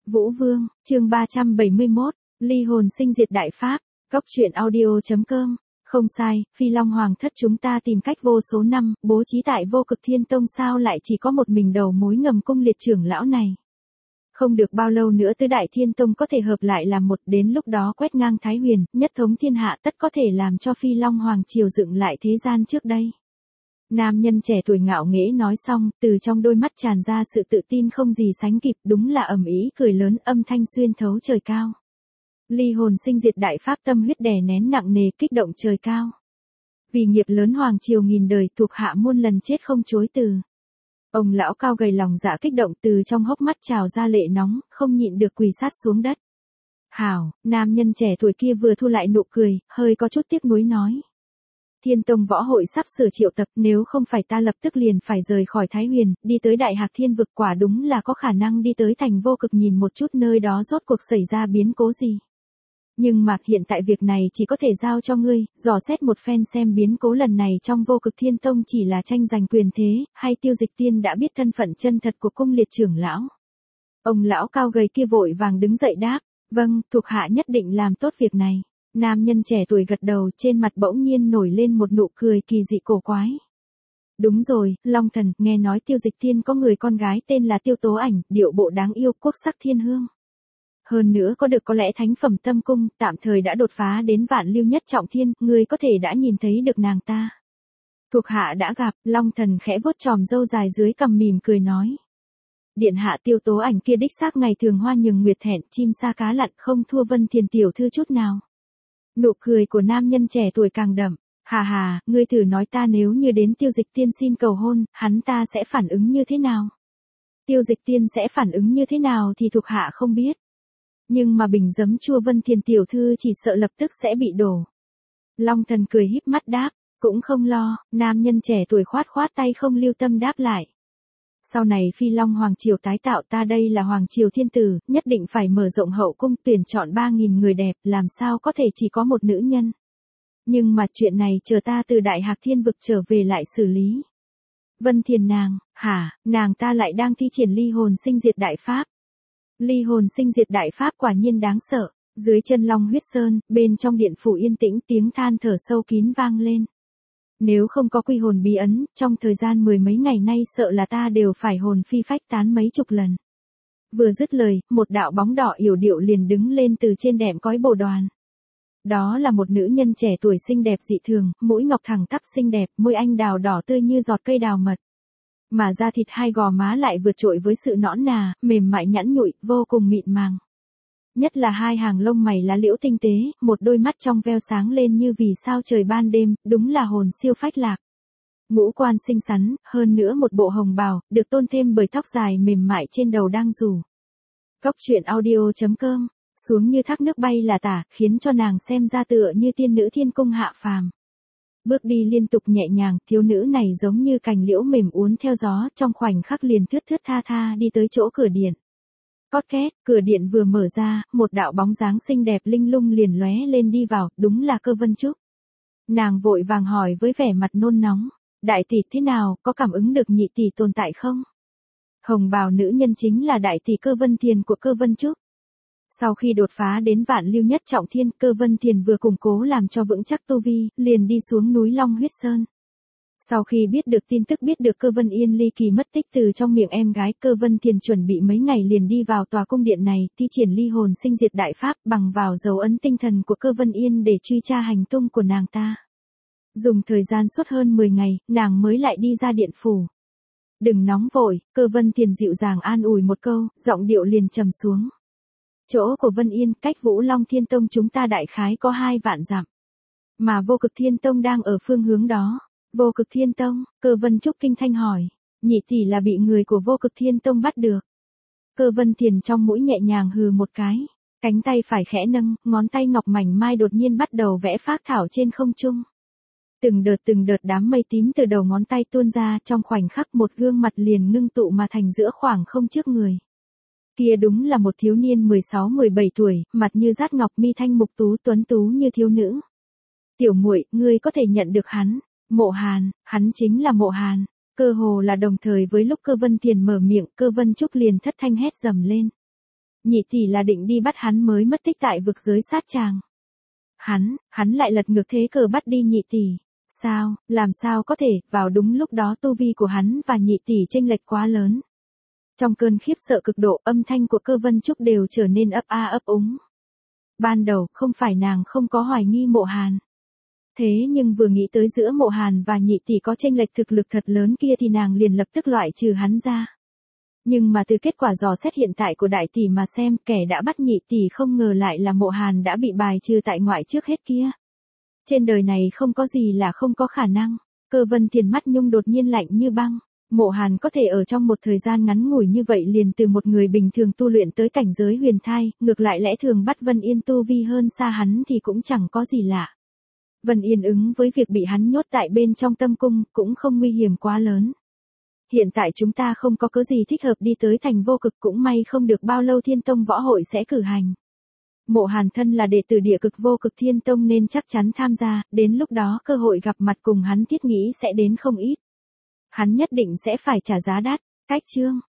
Vũ Vương, chương 371, ly hồn sinh diệt đại pháp, góc truyện audio.com. Không sai, Phi Long Hoàng thất chúng ta tìm cách vô số năm, bố trí tại Vô Cực Thiên Tông sao lại chỉ có một mình đầu mối ngầm cung liệt trưởng lão này. Không được bao lâu nữa tứ đại thiên tông có thể hợp lại làm một, đến lúc đó quét ngang Thái Huyền, nhất thống thiên hạ tất có thể làm cho Phi Long Hoàng triều dựng lại thế gian trước đây. Nam nhân trẻ tuổi ngạo nghễ nói xong, từ trong đôi mắt tràn ra sự tự tin không gì sánh kịp, đúng là ầm ĩ cười lớn, âm thanh xuyên thấu trời cao. Ly hồn sinh diệt đại pháp, tâm huyết đè nén nặng nề, kích động trời cao. Vì nghiệp lớn hoàng triều nghìn đời, thuộc hạ muôn lần chết không chối từ. Ông lão cao gầy lòng dạ kích động, từ trong hốc mắt trào ra lệ nóng, không nhịn được quỳ sát xuống đất. Hảo, nam nhân trẻ tuổi kia vừa thu lại nụ cười, hơi có chút tiếc nuối nói. Thiên Tông võ hội sắp sửa triệu tập, nếu không phải ta lập tức liền phải rời khỏi Thái Huyền, đi tới Đại Hạc Thiên Vực, quả đúng là có khả năng đi tới thành Vô Cực nhìn một chút nơi đó rốt cuộc xảy ra biến cố gì. Nhưng mà hiện tại việc này chỉ có thể giao cho ngươi, dò xét một phen xem biến cố lần này trong Vô Cực Thiên Tông chỉ là tranh giành quyền thế, hay Tiêu Dịch Tiên đã biết thân phận chân thật của cung liệt trưởng lão. Ông lão cao gầy kia vội vàng đứng dậy đáp, vâng, thuộc hạ nhất định làm tốt việc này. Nam nhân trẻ tuổi gật đầu, trên mặt bỗng nhiên nổi lên một nụ cười kỳ dị cổ quái. Đúng rồi, Long Thần, nghe nói Tiêu Dịch Tiên có người con gái tên là Tiêu Tố Ảnh, điệu bộ đáng yêu, quốc sắc thiên hương. Hơn nữa có lẽ thánh phẩm tâm cung, tạm thời đã đột phá đến vạn lưu nhất trọng thiên, ngươi có thể đã nhìn thấy được nàng ta. Thuộc hạ đã gặp, Long Thần khẽ vuốt chòm râu dài dưới cằm mỉm cười nói. Điện hạ Tiêu Tố Ảnh kia đích xác ngày thường hoa nhường nguyệt thẹn, chim sa cá lặn, không thua Vân Thiền tiểu thư chút nào. Nụ cười của nam nhân trẻ tuổi càng đậm. Hà hà, ngươi thử nói ta nếu như đến Tiêu Dịch Tiên xin cầu hôn, hắn ta sẽ phản ứng như thế nào? Tiêu Dịch Tiên sẽ phản ứng như thế nào thì thuộc hạ không biết. Nhưng mà bình giấm chua Vân Thiền tiểu thư chỉ sợ lập tức sẽ bị đổ. Long Thần cười híp mắt đáp, cũng không lo, nam nhân trẻ tuổi khoát khoát tay không lưu tâm đáp lại. Sau này Phi Long Hoàng triều tái tạo, ta đây là Hoàng triều thiên tử, nhất định phải mở rộng hậu cung, tuyển chọn 3.000 người đẹp, làm sao có thể chỉ có một nữ nhân. Nhưng mà chuyện này chờ ta từ Đại Hạc Thiên Vực trở về lại xử lý. Vân Thiền nàng, hả, nàng ta lại đang thi triển ly hồn sinh diệt đại pháp. Ly hồn sinh diệt đại pháp quả nhiên đáng sợ. Dưới chân Long Huyết Sơn, bên trong điện phủ yên tĩnh, tiếng than thở sâu kín vang lên. Nếu không có quy hồn bí ấn, trong thời gian mười mấy ngày nay sợ là ta đều phải hồn phi phách tán mấy chục lần. Vừa dứt lời, một đạo bóng đỏ yểu điệu liền đứng lên từ trên đệm cói bồ đoàn. Đó là một nữ nhân trẻ tuổi xinh đẹp dị thường, mũi ngọc thẳng tắp xinh đẹp, môi anh đào đỏ tươi như giọt cây đào mật. Mà da thịt hai gò má lại vượt trội với sự nõn nà, mềm mại nhẵn nhụi, vô cùng mịn màng. Nhất là hai hàng lông mày lá liễu tinh tế, một đôi mắt trong veo sáng lên như vì sao trời ban đêm, đúng là hồn siêu phách lạc. Ngũ quan xinh xắn, hơn nữa một bộ hồng bào, được tôn thêm bởi tóc dài mềm mại trên đầu đang rủ. Góc truyện audio.com, xuống như thác nước bay là tả, khiến cho nàng xem ra tựa như tiên nữ thiên cung hạ phàm. Bước đi liên tục nhẹ nhàng, thiếu nữ này giống như cành liễu mềm uốn theo gió, trong khoảnh khắc liền thướt thướt tha tha đi tới chỗ cửa điện. Cót két, cửa điện vừa mở ra, một đạo bóng dáng xinh đẹp linh lung liền lóe lên đi vào, đúng là Cơ Vân Trúc. Nàng vội vàng hỏi với vẻ mặt nôn nóng, đại tỷ thế nào, có cảm ứng được nhị tỷ tồn tại không? Hồng bào nữ nhân chính là đại tỷ Cơ Vân Thiền của Cơ Vân Trúc. Sau khi đột phá đến vạn lưu nhất trọng thiên, Cơ Vân Thiền vừa củng cố làm cho vững chắc tu vi, liền đi xuống núi Long Huyết Sơn. Sau khi biết được tin tức biết được Cơ Vân Yên ly kỳ mất tích từ trong miệng em gái, Cơ Vân Thiền chuẩn bị mấy ngày liền đi vào tòa cung điện này, thi triển ly hồn sinh diệt đại pháp, bằng vào dấu ấn tinh thần của Cơ Vân Yên để truy tra hành tung của nàng ta. Dùng thời gian suốt hơn 10 ngày, nàng mới lại đi ra điện phủ. Đừng nóng vội, Cơ Vân Thiền dịu dàng an ủi một câu, giọng điệu liền trầm xuống. Chỗ của Vân Yên cách Vũ Long Thiên Tông chúng ta đại khái có 2 vạn dặm. Mà Vô Cực Thiên Tông đang ở phương hướng đó. Vô Cực Thiên Tông, Cơ Vân Trúc kinh thanh hỏi. Nhị tỷ là bị người của Vô Cực Thiên Tông bắt được. Cơ Vân Thiền trong mũi nhẹ nhàng hừ một cái. Cánh tay phải khẽ nâng, ngón tay ngọc mảnh mai đột nhiên bắt đầu vẽ phác thảo trên không trung. Từng đợt đám mây tím từ đầu ngón tay tuôn ra, trong khoảnh khắc một gương mặt liền ngưng tụ mà thành giữa khoảng không trước người. Kia đúng là một thiếu niên 16-17 tuổi, mặt như dát ngọc, mi thanh mục tú tuấn tú như thiếu nữ. Tiểu muội, ngươi có thể nhận được hắn. Mộ Hàn, hắn chính là Mộ Hàn. Cơ hồ là đồng thời với lúc Cơ Vân Thiền mở miệng, Cơ Vân Trúc liền thất thanh hét dầm lên. Nhị tỷ là định đi bắt hắn mới mất tích tại vực giới sát tràng. Hắn lại lật ngược thế cờ bắt đi nhị tỷ. Sao, làm sao có thể, vào đúng lúc đó tu vi của hắn và nhị tỷ chênh lệch quá lớn. Trong cơn khiếp sợ cực độ, âm thanh của Cơ Vân Trúc đều trở nên ấp a ấp úng. Ban đầu, không phải nàng không có hoài nghi Mộ Hàn. Thế nhưng vừa nghĩ tới giữa Mộ Hàn và nhị tỷ có chênh lệch thực lực thật lớn kia thì nàng liền lập tức loại trừ hắn ra. Nhưng mà từ kết quả dò xét hiện tại của đại tỷ mà xem, kẻ đã bắt nhị tỷ không ngờ lại là Mộ Hàn đã bị bài trừ tại ngoại trước hết kia. Trên đời này không có gì là không có khả năng. Cơ Vân Thiền mắt nhung đột nhiên lạnh như băng. Mộ Hàn có thể ở trong một thời gian ngắn ngủi như vậy liền từ một người bình thường tu luyện tới cảnh giới huyền thai, ngược lại lẽ thường bắt Vân Yên tu vi hơn xa hắn thì cũng chẳng có gì lạ. Vân Yên ứng với việc bị hắn nhốt tại bên trong tâm cung cũng không nguy hiểm quá lớn. Hiện tại chúng ta không có cớ gì thích hợp đi tới thành Vô Cực, cũng may không được bao lâu Thiên Tông võ hội sẽ cử hành. Mộ Hàn thân là đệ tử Địa Cực Vô Cực Thiên Tông nên chắc chắn tham gia, đến lúc đó cơ hội gặp mặt cùng hắn Thiết nghĩ sẽ đến không ít. Hắn nhất định sẽ phải trả giá đắt. Cách chương